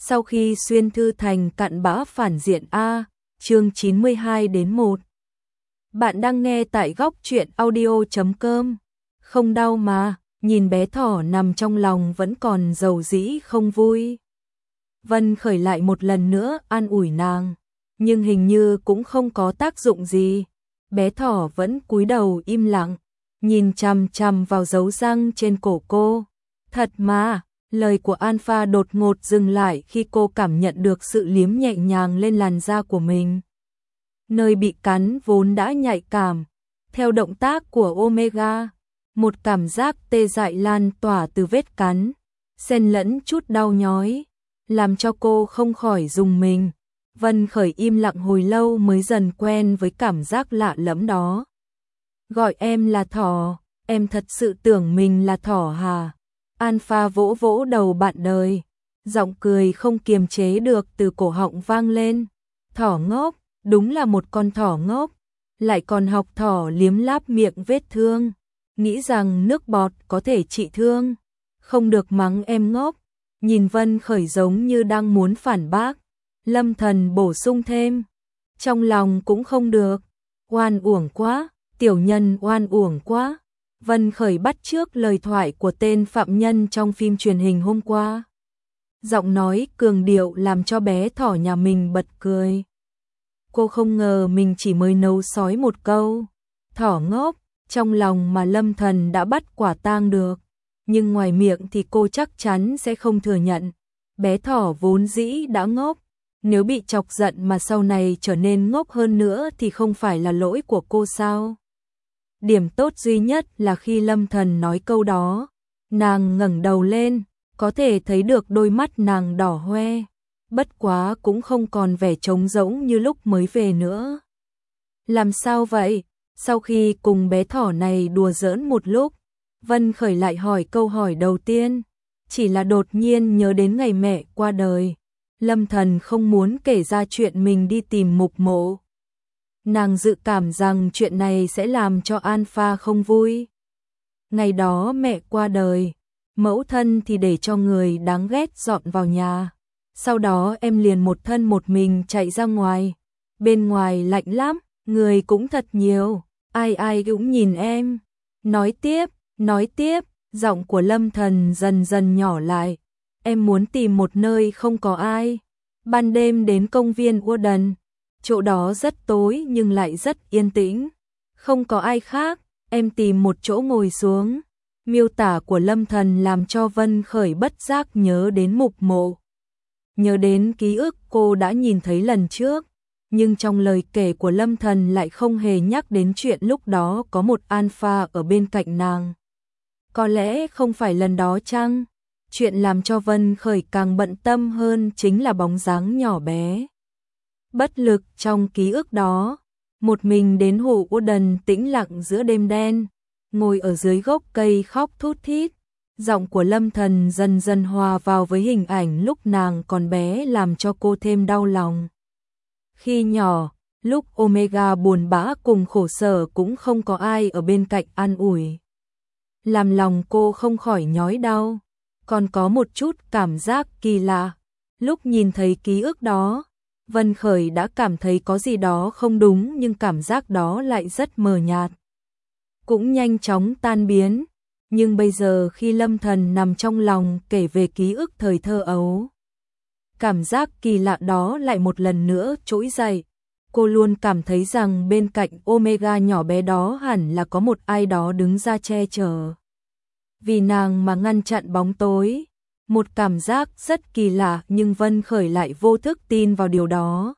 Sau khi xuyên thư thành cặn bã phản diện A, chương 92 đến 1. Bạn đang nghe tại góc truyện audio.com. Không đau mà, nhìn bé thỏ nằm trong lòng vẫn còn dầu dĩ không vui. Vân Khởi lại một lần nữa an ủi nàng, nhưng hình như cũng không có tác dụng gì. Bé thỏ vẫn cúi đầu im lặng, nhìn chằm chằm vào dấu răng trên cổ cô. Thật mà, lời của Alpha đột ngột dừng lại khi cô cảm nhận được sự liếm nhẹ nhàng lên làn da của mình. Nơi bị cắn vốn đã nhạy cảm, theo động tác của Omega, một cảm giác tê dại lan tỏa từ vết cắn, xen lẫn chút đau nhói, làm cho cô không khỏi rùng mình. Vân Khởi im lặng hồi lâu mới dần quen với cảm giác lạ lẫm đó. Gọi em là thỏ, em thật sự tưởng mình là thỏ hả? Alpha vỗ vỗ đầu bạn đời, giọng cười không kiềm chế được từ cổ họng vang lên. Thỏ ngốc, đúng là một con thỏ ngốc, lại còn học thỏ liếm láp miệng vết thương, nghĩ rằng nước bọt có thể trị thương. Không được mắng em ngốc. Nhìn Vân Khởi giống như đang muốn phản bác, Lâm Thần bổ sung thêm, trong lòng cũng không được, oan uổng quá, tiểu nhân oan uổng quá. Vân Khởi bắt chước lời thoại của tên phạm nhân trong phim truyền hình hôm qua. Giọng nói cường điệu làm cho bé thỏ nhà mình bật cười. Cô không ngờ mình chỉ mới nấu sói một câu, thỏ ngốc, trong lòng mà Lâm Thần đã bắt quả tang được. Nhưng ngoài miệng thì cô chắc chắn sẽ không thừa nhận. Bé thỏ vốn dĩ đã ngốc, nếu bị chọc giận mà sau này trở nên ngốc hơn nữa thì không phải là lỗi của cô sao? Điểm tốt duy nhất là khi Lâm Thần nói câu đó, nàng ngẩng đầu lên, có thể thấy được đôi mắt nàng đỏ hoe, bất quá cũng không còn vẻ trống rỗng như lúc mới về nữa. Làm sao vậy? Sau khi cùng bé thỏ này đùa giỡn một lúc, Vân Khởi lại hỏi câu hỏi đầu tiên, chỉ là đột nhiên nhớ đến ngày mẹ qua đời. Lâm Thần không muốn kể ra chuyện mình đi tìm mục mộ. Nàng dự cảm rằng chuyện này sẽ làm cho Alpha không vui. Ngày đó mẹ qua đời, mẫu thân thì để cho người đáng ghét dọn vào nhà. Sau đó em liền một thân một mình chạy ra ngoài. Bên ngoài lạnh lắm, người cũng thật nhiều, ai ai cũng nhìn em. Nói tiếp, giọng của Lâm Thần dần dần nhỏ lại. Em muốn tìm một nơi không có ai. Ban đêm đến công viên Warden. Chỗ đó rất tối nhưng lại rất yên tĩnh. Không có ai khác, em tìm một chỗ ngồi xuống. Miêu tả của Lâm Thần làm cho Vân Khởi bất giác nhớ đến mục mộ. Nhớ đến ký ức cô đã nhìn thấy lần trước. Nhưng trong lời kể của Lâm Thần lại không hề nhắc đến chuyện lúc đó có một Alpha ở bên cạnh nàng. Có lẽ không phải lần đó chăng? Chuyện làm cho Vân Khởi càng bận tâm hơn chính là bóng dáng nhỏ bé. Bất lực trong ký ức đó, một mình đến hồ Warden tĩnh lặng giữa đêm đen, ngồi ở dưới gốc cây khóc thút thít. Giọng của Lâm Thần dần dần hòa vào với hình ảnh lúc nàng còn bé làm cho cô thêm đau lòng. Khi nhỏ, lúc Omega buồn bã cùng khổ sở cũng không có ai ở bên cạnh an ủi. Làm lòng cô không khỏi nhói đau, còn có một chút cảm giác kỳ lạ. Lúc nhìn thấy ký ức đó, Vân Khởi đã cảm thấy có gì đó không đúng nhưng cảm giác đó lại rất mờ nhạt. Cũng nhanh chóng tan biến, nhưng bây giờ khi Lâm Thần nằm trong lòng kể về ký ức thời thơ ấu, cảm giác kỳ lạ đó lại một lần nữa trỗi dậy. Cô luôn cảm thấy rằng bên cạnh Omega nhỏ bé đó hẳn là có một ai đó đứng ra che chở. Vì nàng mà ngăn chặn bóng tối. Một cảm giác rất kỳ lạ nhưng Vân Khởi lại vô thức tin vào điều đó.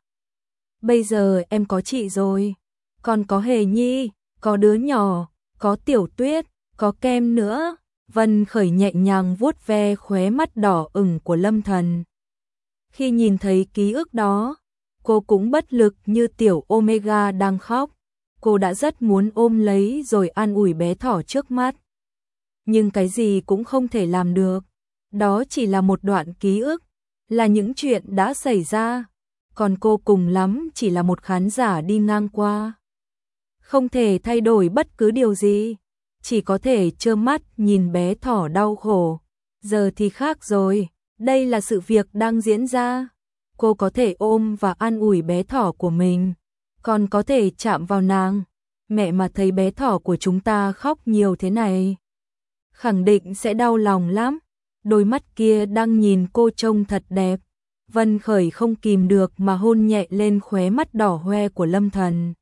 Bây giờ em có chị rồi. Còn có Hề Nhi, có đứa nhỏ, có Tiểu Tuyết, có Kem nữa. Vân Khởi nhẹ nhàng vuốt ve khóe mắt đỏ ửng của Lâm Thần. Khi nhìn thấy ký ức đó, cô cũng bất lực như tiểu Omega đang khóc. Cô đã rất muốn ôm lấy rồi an ủi bé thỏ trước mắt. Nhưng cái gì cũng không thể làm được. Đó chỉ là một đoạn ký ức, là những chuyện đã xảy ra. Còn cô cùng lắm chỉ là một khán giả đi ngang qua. Không thể thay đổi bất cứ điều gì. Chỉ có thể trơ mắt nhìn bé thỏ đau khổ. Giờ thì khác rồi. Đây là sự việc đang diễn ra. Cô có thể ôm và an ủi bé thỏ của mình, còn có thể chạm vào nàng. Mẹ mà thấy bé thỏ của chúng ta khóc nhiều thế này, khẳng định sẽ đau lòng lắm. Đôi mắt kia đang nhìn cô trông thật đẹp. Vân Khởi không kìm được mà hôn nhẹ lên khóe mắt đỏ hoe của Lâm Thần.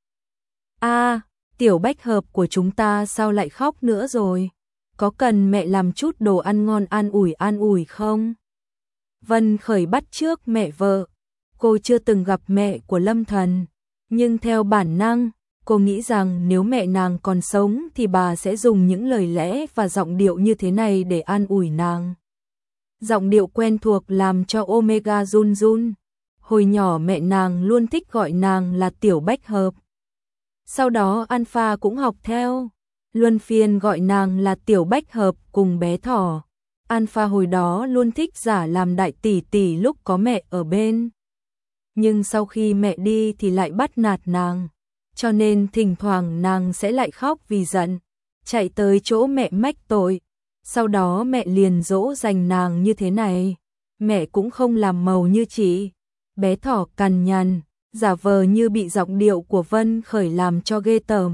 A, tiểu bách hợp của chúng ta sao lại khóc nữa rồi? Có cần mẹ làm chút đồ ăn ngon an ủi không? Vân Khởi bắt chước mẹ vợ. Cô chưa từng gặp mẹ của Lâm Thần, nhưng theo bản năng, cô nghĩ rằng nếu mẹ nàng còn sống thì bà sẽ dùng những lời lẽ và giọng điệu như thế này để an ủi nàng. Giọng điệu quen thuộc làm cho Omega run run. Hồi nhỏ mẹ nàng luôn thích gọi nàng là tiểu bách hợp. Sau đó Alpha cũng học theo, luân phiên gọi nàng là tiểu bách hợp cùng bé thỏ. Alpha hồi đó luôn thích giả làm đại tỷ tỷ lúc có mẹ ở bên. Nhưng sau khi mẹ đi thì lại bắt nạt nàng, cho nên thỉnh thoảng nàng sẽ lại khóc vì giận, chạy tới chỗ mẹ mách tội. Sau đó mẹ liền dỗ dành nàng như thế này. Mẹ cũng không làm màu như chị. Bé thỏ cằn nhằn, giả vờ như bị giọng điệu của Vân Khởi làm cho ghê tởm.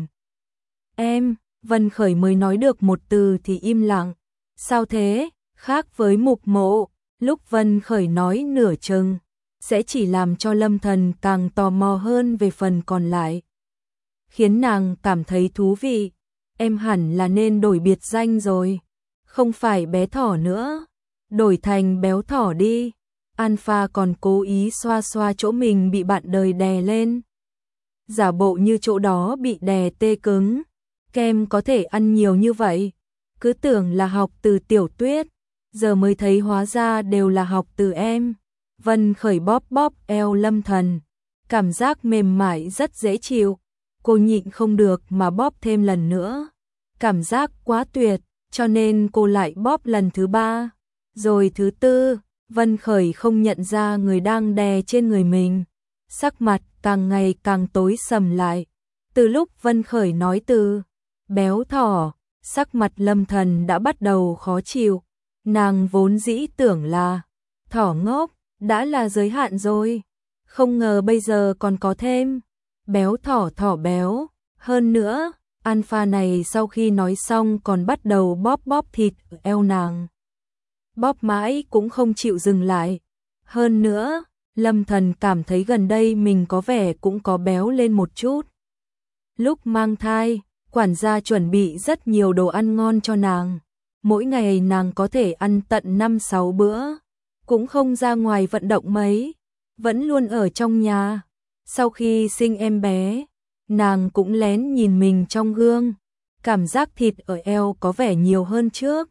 Em, Vân Khởi mới nói được một từ thì im lặng. Sao thế? Khác với Mục Mộ, lúc Vân Khởi nói nửa chừng, sẽ chỉ làm cho Lâm Thần càng tò mò hơn về phần còn lại, khiến nàng cảm thấy thú vị. Em hẳn là nên đổi biệt danh rồi, không phải bé thỏ nữa, đổi thành béo thỏ đi. Alpha còn cố ý xoa xoa chỗ mình bị bạn đời đè lên, giả bộ như chỗ đó bị đè tê cứng. Kem có thể ăn nhiều như vậy, cứ tưởng là học từ Tiểu Tuyết, giờ mới thấy hóa ra đều là học từ em. Vân Khởi bóp bóp eo Lâm Thần, cảm giác mềm mại rất dễ chịu. Cô nhịn không được mà bóp thêm lần nữa, cảm giác quá tuyệt, cho nên cô lại bóp lần thứ 3, rồi thứ 4. Vân Khởi không nhận ra người đang đè trên người mình, sắc mặt càng ngày càng tối sầm lại. Từ lúc Vân Khởi nói từ béo thỏ, sắc mặt Lâm Thần đã bắt đầu khó chịu. Nàng vốn dĩ tưởng là thỏ ngốc đã là giới hạn rồi, không ngờ bây giờ còn có thêm béo thỏ, thỏ béo. Hơn nữa, Alpha này sau khi nói xong còn bắt đầu bóp bóp thịt ở eo nàng, bóp mãi cũng không chịu dừng lại. Hơn nữa, Lâm Thần cảm thấy gần đây mình có vẻ cũng có béo lên một chút. Lúc mang thai, quản gia chuẩn bị rất nhiều đồ ăn ngon cho nàng. Mỗi ngày nàng có thể ăn tận 5-6 bữa, cũng không ra ngoài vận động mấy, vẫn luôn ở trong nhà. Sau khi sinh em bé, nàng cũng lén nhìn mình trong gương, cảm giác thịt ở eo có vẻ nhiều hơn trước.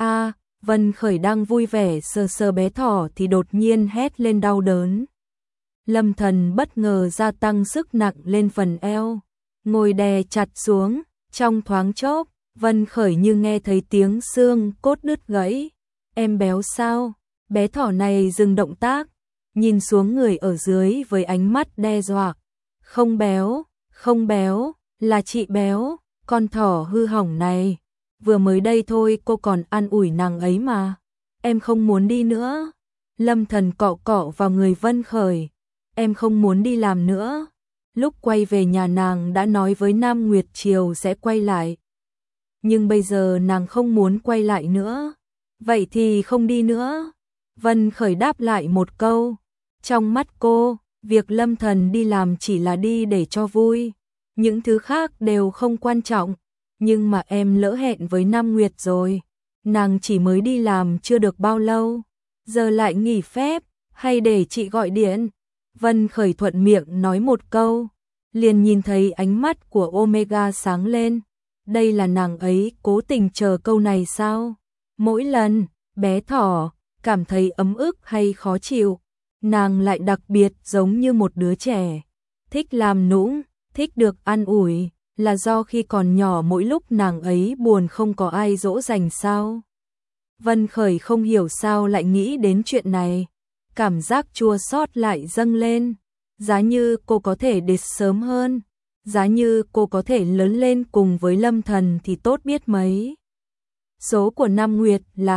Vân Khởi đang vui vẻ sờ sờ bé thỏ thì đột nhiên hét lên đau đớn. Lâm Thần bất ngờ gia tăng sức nặng lên phần eo, ngồi đè chặt xuống. Trong thoáng chốc, Vân Khởi như nghe thấy tiếng xương cốt đứt gãy. Em béo sao? Bé thỏ này dừng động tác, nhìn xuống người ở dưới với ánh mắt đe dọa. Không béo, không béo, là chị béo, con thỏ hư hỏng này. Vừa mới đây thôi cô còn an ủi nàng ấy mà. Em không muốn đi nữa. Lâm Thần cọ cọ vào người Vân Khởi. Em không muốn đi làm nữa. Lúc quay về nhà nàng đã nói với Nam Nguyệt Triều sẽ quay lại. Nhưng bây giờ nàng không muốn quay lại nữa. Vậy thì không đi nữa. Vân Khởi đáp lại một câu. Trong mắt cô, việc Lâm Thần đi làm chỉ là đi để cho vui. Những thứ khác đều không quan trọng. Nhưng mà em lỡ hẹn với Nam Nguyệt rồi. Nàng chỉ mới đi làm chưa được bao lâu, giờ lại nghỉ phép, hay để chị gọi điện. Vân Khởi thuận miệng nói một câu, liền nhìn thấy ánh mắt của Omega sáng lên. Đây là nàng ấy cố tình chờ câu này sao? Mỗi lần bé thỏ cảm thấy ấm ức hay khó chịu, nàng lại đặc biệt giống như một đứa trẻ, thích làm nũng, thích được an ủi. Là do khi còn nhỏ mỗi lúc nàng ấy buồn không có ai dỗ dành sao? Vân Khởi không hiểu sao lại nghĩ đến chuyện này, cảm giác chua xót lại dâng lên. Giá như cô có thể đến sớm hơn, giá như cô có thể lớn lên cùng với Lâm Thần thì tốt biết mấy. Số của Nam Nguyệt là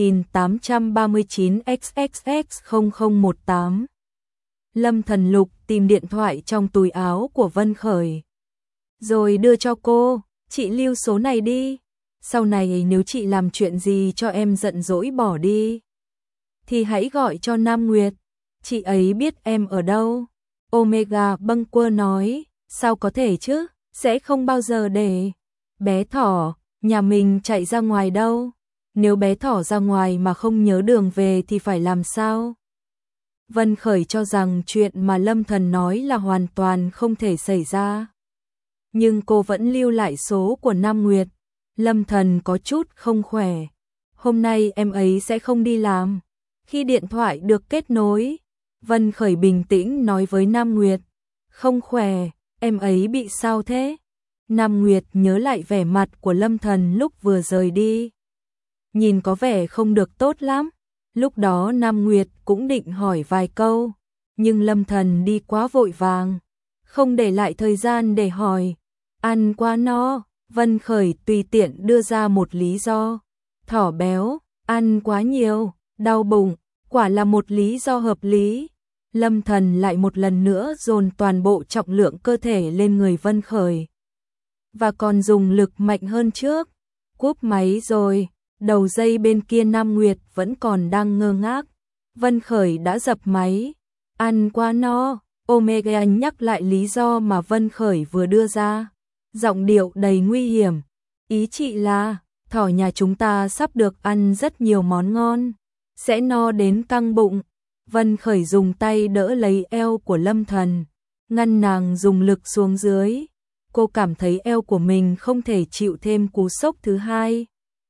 2839XXX0018. Lâm Thần Lục tìm điện thoại trong túi áo của Vân Khởi, rồi đưa cho cô, chị lưu số này đi. Sau này nếu chị làm chuyện gì cho em giận dỗi bỏ đi, thì hãy gọi cho Nam Nguyệt, chị ấy biết em ở đâu. Omega bâng quơ nói, sao có thể chứ, sẽ không bao giờ để bé thỏ nhà mình chạy ra ngoài đâu. Nếu bé thỏ ra ngoài mà không nhớ đường về thì phải làm sao? Vân Khởi cho rằng chuyện mà Lâm Thần nói là hoàn toàn không thể xảy ra. Nhưng cô vẫn lưu lại số của Nam Nguyệt. Lâm Thần có chút không khỏe. Hôm nay em ấy sẽ không đi làm. Khi điện thoại được kết nối, Vân Khởi bình tĩnh nói với Nam Nguyệt, không khỏe, em ấy bị sao thế? Nam Nguyệt nhớ lại vẻ mặt của Lâm Thần lúc vừa rời đi. Nhìn có vẻ không được tốt lắm. Lúc đó Nam Nguyệt cũng định hỏi vài câu, nhưng Lâm Thần đi quá vội vàng, không để lại thời gian để hỏi. Ăn quá no, Vân Khởi tùy tiện đưa ra một lý do. Thỏ béo, ăn quá nhiều, đau bụng, quả là một lý do hợp lý. Lâm Thần lại một lần nữa dồn toàn bộ trọng lượng cơ thể lên người Vân Khởi, và còn dùng lực mạnh hơn trước. Cúp máy rồi, đầu dây bên kia Nam Nguyệt vẫn còn đang ngơ ngác. Vân Khởi đã dập máy. Ăn quá no, Omega nhắc lại lý do mà Vân Khởi vừa đưa ra, giọng điệu đầy nguy hiểm. Ý chị là, thỏ nhà chúng ta sắp được ăn rất nhiều món ngon, sẽ no đến căng bụng. Vân Khởi dùng tay đỡ lấy eo của Lâm Thần, ngăn nàng dùng lực xuống dưới. Cô cảm thấy eo của mình không thể chịu thêm cú sốc thứ hai.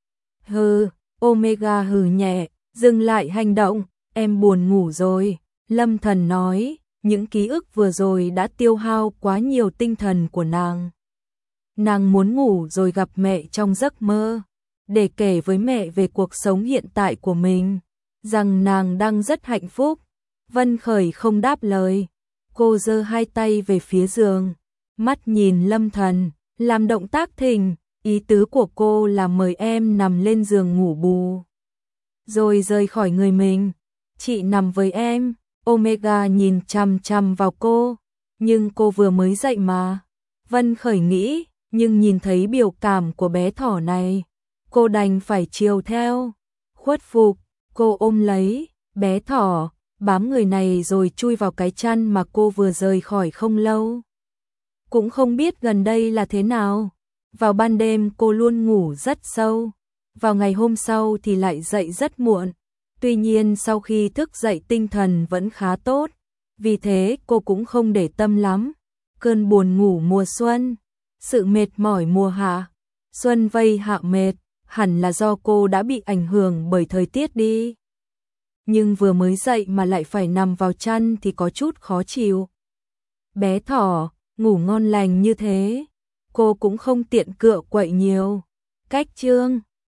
Hừ, Omega hừ nhẹ, dừng lại hành động, em buồn ngủ rồi. Lâm Thần nói, những ký ức vừa rồi đã tiêu hao quá nhiều tinh thần của nàng. Nàng muốn ngủ rồi gặp mẹ trong giấc mơ, để kể với mẹ về cuộc sống hiện tại của mình, rằng nàng đang rất hạnh phúc. Vân Khởi không đáp lời, cô giơ hai tay về phía giường, mắt nhìn Lâm Thần, làm động tác thình. Ý tứ của cô là mời em nằm lên giường ngủ bù, rồi rời khỏi người mình. Chị nằm với em. Omega nhìn chằm chằm vào cô, nhưng cô vừa mới dậy mà. Vân Khởi nghĩ, nhưng nhìn thấy biểu cảm của bé thỏ này, cô đành phải chiều theo. Khuất phục, cô ôm lấy bé thỏ, bám người này rồi chui vào cái chăn mà cô vừa rời khỏi không lâu. Cũng không biết gần đây là thế nào. Vào ban đêm cô luôn ngủ rất sâu, vào ngày hôm sau thì lại dậy rất muộn. Tuy nhiên sau khi thức dậy tinh thần vẫn khá tốt, vì thế cô cũng không để tâm lắm. Cơn buồn ngủ mùa xuân, sự mệt mỏi mùa hạ, xuân vây hạ mệt, hẳn là do cô đã bị ảnh hưởng bởi thời tiết đi. Nhưng vừa mới dậy mà lại phải nằm vào chăn thì có chút khó chịu. Bé thỏ, ngủ ngon lành như thế, cô cũng không tiện cựa quậy nhiều. Cách chương